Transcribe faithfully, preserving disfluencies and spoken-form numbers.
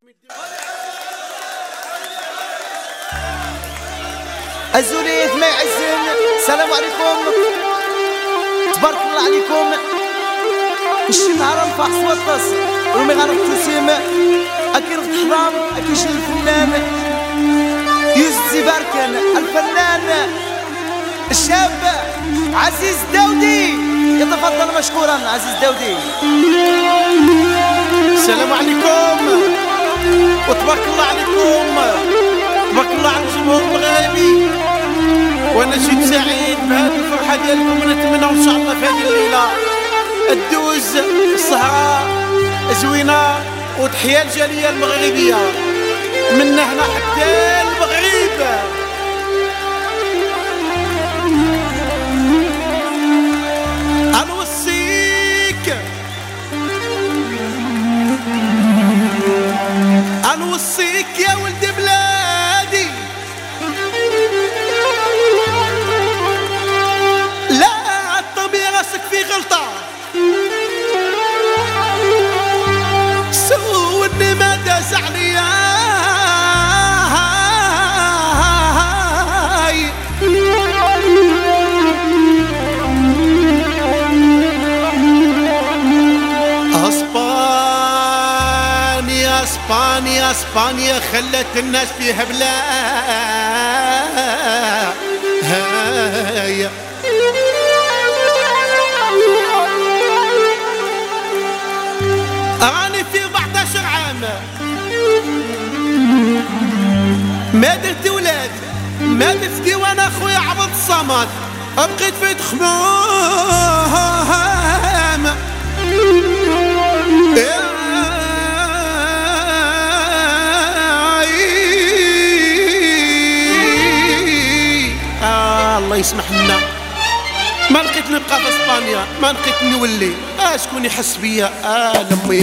الزوليت ما يعزن. السلام عليكم، تبارك الله عليكم. نشتي نهار نفاح سواطس ومي غارق تسيم أكيد الحرام أكيد الفنان يوسف باركن الفنان الشاب عزيز داودي. يتفضل مشكورا عزيز داودي. السلام عليكم وتبارك الله عليكم، تبارك الله على الجمهور المغربي، وانا جيت سعيد بهذه الفرحه ديالكم، ونتمنى ان شاء الله في هذه الليله الدوز السهره زوينه. وتحيه الجاليه المغربيه من هنا حتى المغرب. نوصيك نوصيك يا ولد بلادي، لا تطمي راسك في غلطة، سولني ما داز عليا اسبانيا اسبانيا اسبانيا خلت الناس فيها بلا هاي. أراني في أربعة عشر عام ما درت ولاد، ما درت ديوان أخويا عبد الصمد، بقيت في تخمام. آه الله يسمح لنا، ما لقيت نبقى في اسبانيا، ما لقيت نولي. اه شكون يحس بيا؟ اه لمي